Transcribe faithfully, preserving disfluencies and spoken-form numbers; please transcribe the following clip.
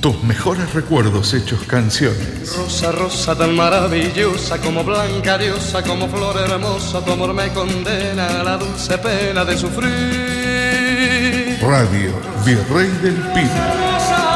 tus mejores recuerdos hechos canciones. Rosa, rosa tan maravillosa, como blanca diosa, como flor hermosa, tu amor me condena a la dulce pena de sufrir. Radio Virrey del Pino. Rosa,